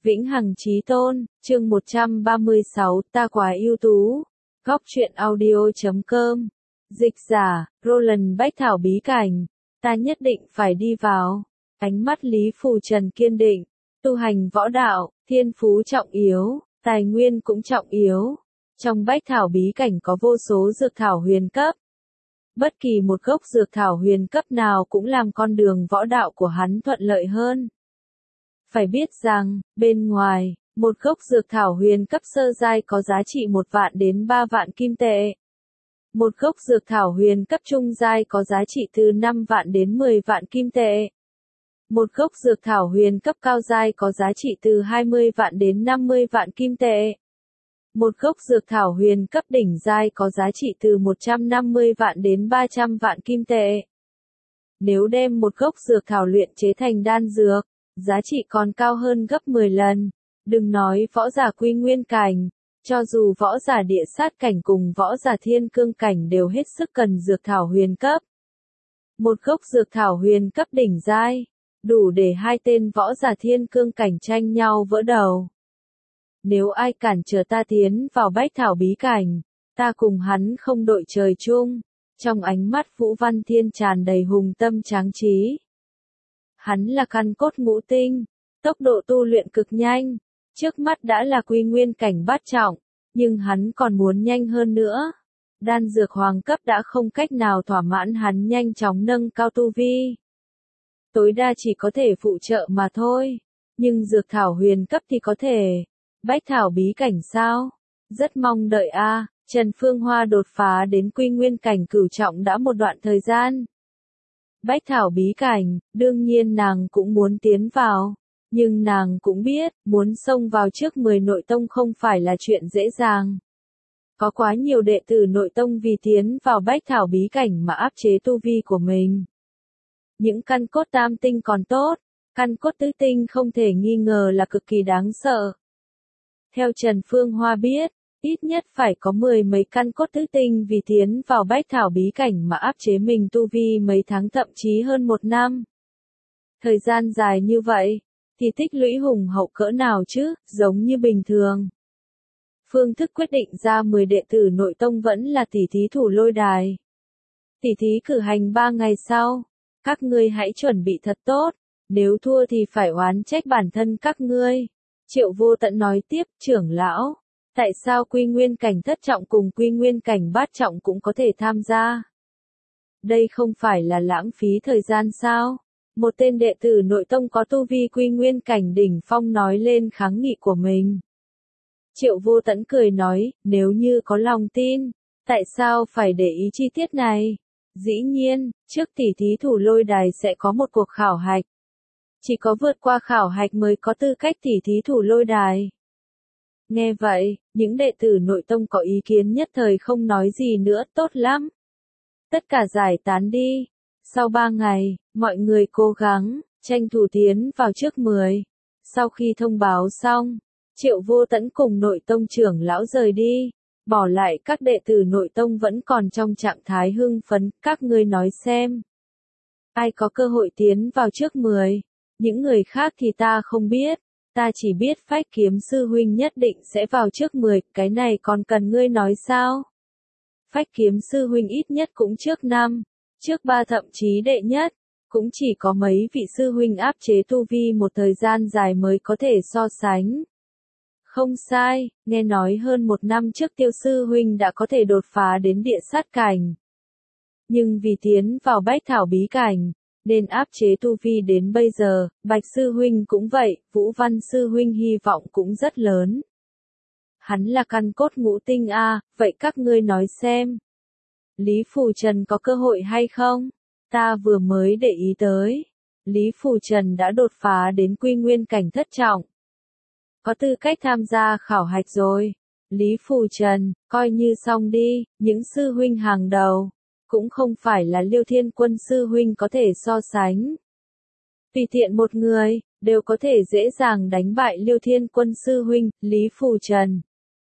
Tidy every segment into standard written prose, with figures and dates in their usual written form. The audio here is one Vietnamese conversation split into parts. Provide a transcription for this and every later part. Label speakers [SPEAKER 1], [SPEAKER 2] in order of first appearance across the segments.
[SPEAKER 1] Vĩnh hằng chí tôn, chương 136, ta quá ưu tú. Góc truyện audio.com. Dịch giả, Roland Bách Thảo bí cảnh. Ta nhất định phải đi vào. Ánh mắt Lý Phù Trần kiên định. Tu hành võ đạo, thiên phú trọng yếu, tài nguyên cũng trọng yếu. Trong Bách Thảo bí cảnh có vô số dược thảo huyền cấp. Bất kỳ một gốc dược thảo huyền cấp nào cũng làm con đường võ đạo của hắn thuận lợi hơn. Phải biết rằng, bên ngoài, một gốc dược thảo huyền cấp sơ giai có giá trị 1 vạn đến 3 vạn kim tệ. Một gốc dược thảo huyền cấp trung giai có giá trị từ 5 vạn đến 10 vạn kim tệ. Một gốc dược thảo huyền cấp cao giai có giá trị từ 20 vạn đến 50 vạn kim tệ. Một gốc dược thảo huyền cấp đỉnh giai có giá trị từ 150 vạn đến 300 vạn kim tệ. Nếu đem một gốc dược thảo luyện chế thành đan dược, giá trị còn cao hơn gấp 10 lần. Đừng nói võ giả quy nguyên cảnh, cho dù võ giả địa sát cảnh cùng võ giả thiên cương cảnh đều hết sức cần dược thảo huyền cấp. Một gốc dược thảo huyền cấp đỉnh giai, đủ để 2 tên võ giả thiên cương cảnh tranh nhau vỡ đầu. Nếu ai cản trở ta tiến vào Bách Thảo bí cảnh, ta cùng hắn không đội trời chung. Trong ánh mắt Vũ Văn Thiên tràn đầy hùng tâm tráng trí. Hắn là căn cốt ngũ tinh, tốc độ tu luyện cực nhanh, trước mắt đã là quy nguyên cảnh bát trọng, nhưng hắn còn muốn nhanh hơn nữa. Đan dược hoàng cấp đã không cách nào thỏa mãn hắn nhanh chóng nâng cao tu vi. Tối đa chỉ có thể phụ trợ mà thôi, nhưng dược thảo huyền cấp thì có thể. Bách Thảo bí cảnh sao? Rất mong đợi a. Trần Phương Hoa đột phá đến quy nguyên cảnh cửu trọng đã một đoạn thời gian. Bách Thảo bí cảnh, đương nhiên nàng cũng muốn tiến vào. Nhưng nàng cũng biết, muốn xông vào trước 10 nội tông không phải là chuyện dễ dàng. Có quá nhiều đệ tử nội tông vì tiến vào Bách Thảo bí cảnh mà áp chế tu vi của mình. Những căn cốt tam tinh còn tốt, căn cốt tứ tinh không thể nghi ngờ là cực kỳ đáng sợ. Theo Trần Phương Hoa biết, ít nhất phải có 10 mấy căn cốt tứ tinh vì tiến vào Bách Thảo bí cảnh mà áp chế mình tu vi mấy tháng thậm chí hơn 1 năm. Thời gian dài như vậy, thì tích lũy hùng hậu cỡ nào chứ, giống như bình thường. Phương thức quyết định ra 10 đệ tử nội tông vẫn là tỷ thí thủ lôi đài. Tỷ thí cử hành 3 ngày sau, các ngươi hãy chuẩn bị thật tốt, nếu thua thì phải oán trách bản thân các ngươi. Triệu Vô Tận nói tiếp, trưởng lão, tại sao quy nguyên cảnh thất trọng cùng quy nguyên cảnh bát trọng cũng có thể tham gia? Đây không phải là lãng phí thời gian sao? Một tên đệ tử nội tông có tu vi quy nguyên cảnh đỉnh phong nói lên kháng nghị của mình. Triệu Vô Tận cười nói, nếu như có lòng tin, tại sao phải để ý chi tiết này? Dĩ nhiên, trước tỷ thí thủ lôi đài sẽ có một cuộc khảo hạch. Chỉ có vượt qua khảo hạch mới có tư cách tỷ thí thủ lôi đài. Nghe vậy, những đệ tử nội tông có ý kiến nhất thời không nói gì nữa, tốt lắm. Tất cả giải tán đi. Sau 3 ngày, mọi người cố gắng, tranh thủ tiến vào trước 10. Sau khi thông báo xong, Triệu Vô Tận cùng nội tông trưởng lão rời đi, bỏ lại các đệ tử nội tông vẫn còn trong trạng thái hưng phấn, các ngươi nói xem. Ai có cơ hội tiến vào trước 10, những người khác thì ta không biết, ta chỉ biết Phách Kiếm sư huynh nhất định sẽ vào trước 10, cái này còn cần ngươi nói sao? Phách Kiếm sư huynh ít nhất cũng trước 5, trước 3 thậm chí đệ nhất, cũng chỉ có mấy vị sư huynh áp chế tu vi một thời gian dài mới có thể so sánh. Không sai, nghe nói hơn 1 năm trước Tiêu sư huynh đã có thể đột phá đến địa sát cảnh. Nhưng vì tiến vào Bách Thảo bí cảnh, nên áp chế tu vi đến bây giờ, Bạch sư huynh cũng vậy, Vũ Văn sư huynh hy vọng cũng rất lớn. Hắn là căn cốt ngũ tinh a, vậy các ngươi nói xem. Lý Phù Trần có cơ hội hay không? Ta vừa mới để ý tới. Lý Phù Trần đã đột phá đến quy nguyên cảnh thất trọng. Có tư cách tham gia khảo hạch rồi. Lý Phù Trần, coi như xong đi, những sư huynh hàng đầu. Cũng không phải là Liêu Thiên Quân sư huynh có thể so sánh. Tùy tiện một người, đều có thể dễ dàng đánh bại Liêu Thiên Quân sư huynh, Lý Phù Trần.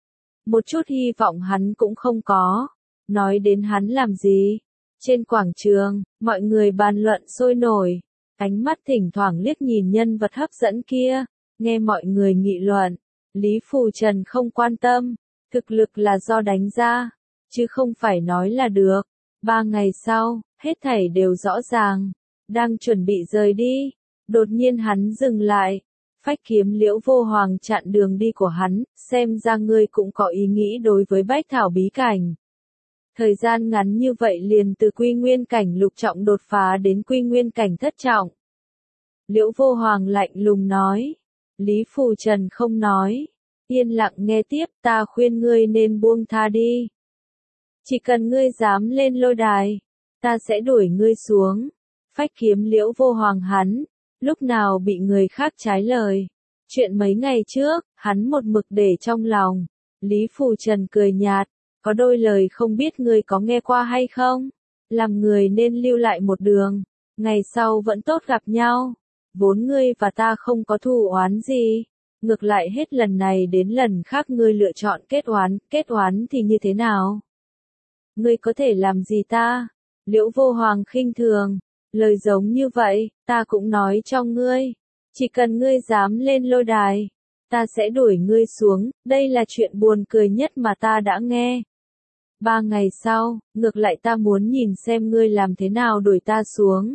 [SPEAKER 1] Một chút hy vọng hắn cũng không có. Nói đến hắn làm gì? Trên quảng trường, mọi người bàn luận sôi nổi. Ánh mắt thỉnh thoảng liếc nhìn nhân vật hấp dẫn kia. Nghe mọi người nghị luận, Lý Phù Trần không quan tâm, thực lực là do đánh ra, chứ không phải nói là được. 3 ngày sau, hết thảy đều rõ ràng, đang chuẩn bị rời đi, đột nhiên hắn dừng lại. Phách kiếm Liễu Vô Hoàng chặn đường đi của hắn, xem ra ngươi cũng có ý nghĩ đối với Bách Thảo bí cảnh. Thời gian ngắn như vậy liền từ quy nguyên cảnh lục trọng đột phá đến quy nguyên cảnh thất trọng. Liễu Vô Hoàng lạnh lùng nói. Lý Phù Trần không nói, yên lặng nghe tiếp, ta khuyên ngươi nên buông tha đi. Chỉ cần ngươi dám lên lôi đài, ta sẽ đuổi ngươi xuống. Phách kiếm Liễu Vô Hoàng hắn, lúc nào bị người khác trái lời. Chuyện mấy ngày trước, hắn một mực để trong lòng. Lý Phù Trần cười nhạt, có đôi lời không biết ngươi có nghe qua hay không? Làm người nên lưu lại một đường, ngày sau vẫn tốt gặp nhau. Vốn ngươi và ta không có thù oán gì, ngược lại hết lần này đến lần khác ngươi lựa chọn kết oán thì như thế nào? Ngươi có thể làm gì ta? Liễu Vô Hoàng khinh thường, lời giống như vậy, ta cũng nói cho ngươi, chỉ cần ngươi dám lên lôi đài, ta sẽ đuổi ngươi xuống, đây là chuyện buồn cười nhất mà ta đã nghe. 3 ngày sau, ngược lại ta muốn nhìn xem ngươi làm thế nào đuổi ta xuống.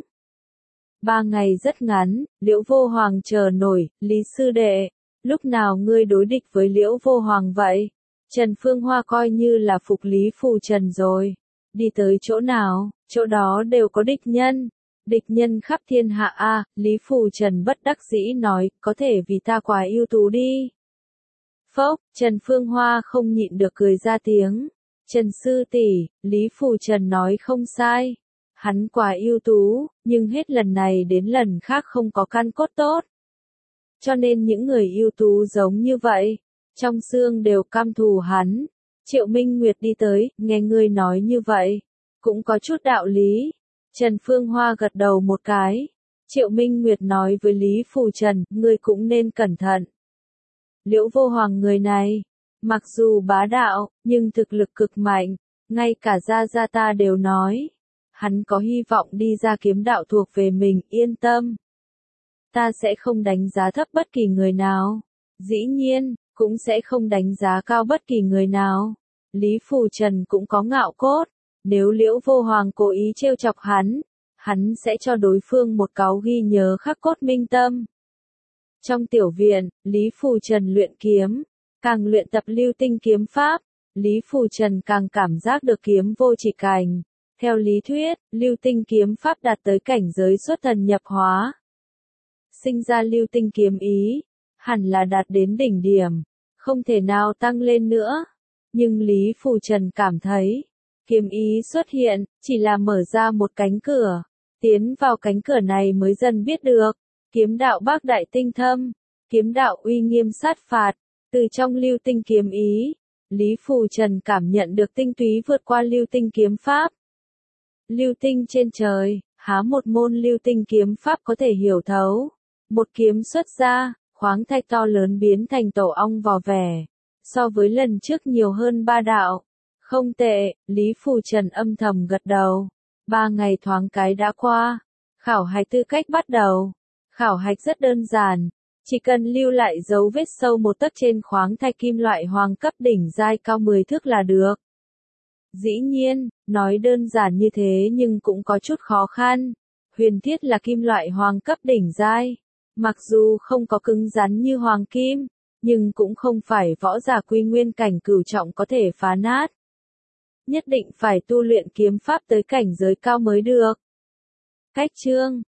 [SPEAKER 1] 3 ngày rất ngắn, Liễu Vô Hoàng chờ nổi, Lý sư đệ, lúc nào ngươi đối địch với Liễu Vô Hoàng vậy? Trần Phương Hoa coi như là phục Lý Phù Trần rồi, đi tới chỗ nào, chỗ đó đều có địch nhân khắp thiên hạ a. Lý Phù Trần bất đắc dĩ nói, có thể vì ta quá ưu tú đi. Phốc, Trần Phương Hoa không nhịn được cười ra tiếng. Trần sư tỷ, Lý Phù Trần nói không sai. Hắn quá ưu tú, nhưng hết lần này đến lần khác không có căn cốt tốt. Cho nên những người ưu tú giống như vậy, trong xương đều căm thù hắn. Triệu Minh Nguyệt đi tới, nghe ngươi nói như vậy, cũng có chút đạo lý. Trần Phương Hoa gật đầu một cái. Triệu Minh Nguyệt nói với Lý Phù Trần, ngươi cũng nên cẩn thận. Liễu Vô Hoàng người này, mặc dù bá đạo, nhưng thực lực cực mạnh, ngay cả Gia Gia ta đều nói. Hắn có hy vọng đi ra kiếm đạo thuộc về mình, yên tâm. Ta sẽ không đánh giá thấp bất kỳ người nào. Dĩ nhiên, cũng sẽ không đánh giá cao bất kỳ người nào. Lý Phù Trần cũng có ngạo cốt. Nếu Liễu Vô Hoàng cố ý trêu chọc hắn sẽ cho đối phương một cáu ghi nhớ khắc cốt minh tâm. Trong tiểu viện, Lý Phù Trần luyện kiếm, càng luyện tập lưu tinh kiếm pháp, Lý Phù Trần càng cảm giác được kiếm vô chỉ cảnh. Theo lý thuyết, lưu tinh kiếm pháp đạt tới cảnh giới xuất thần nhập hóa. Sinh ra lưu tinh kiếm ý, hẳn là đạt đến đỉnh điểm, không thể nào tăng lên nữa. Nhưng Lý Phù Trần cảm thấy, kiếm ý xuất hiện, chỉ là mở ra một cánh cửa, tiến vào cánh cửa này mới dần biết được. Kiếm đạo bác đại tinh thâm, kiếm đạo uy nghiêm sát phạt, từ trong lưu tinh kiếm ý, Lý Phù Trần cảm nhận được tinh túy vượt qua lưu tinh kiếm pháp. Lưu tinh trên trời, há một môn lưu tinh kiếm pháp có thể hiểu thấu. Một kiếm xuất ra, khoáng thạch to lớn biến thành tổ ong vò vẻ. So với lần trước nhiều hơn 3 đạo. Không tệ, Lý Phù Trần âm thầm gật đầu. 3 ngày thoáng cái đã qua. Khảo hạch tư cách bắt đầu. Khảo hạch rất đơn giản. Chỉ cần lưu lại dấu vết sâu 1 tấc trên khoáng thạch kim loại hoàng cấp đỉnh giai cao 10 thước là được. Dĩ nhiên, nói đơn giản như thế nhưng cũng có chút khó khăn. Huyền thiết là kim loại hoàng cấp đỉnh giai. Mặc dù không có cứng rắn như hoàng kim, nhưng cũng không phải võ giả quy nguyên cảnh cửu trọng có thể phá nát. Nhất định phải tu luyện kiếm pháp tới cảnh giới cao mới được. Cách chương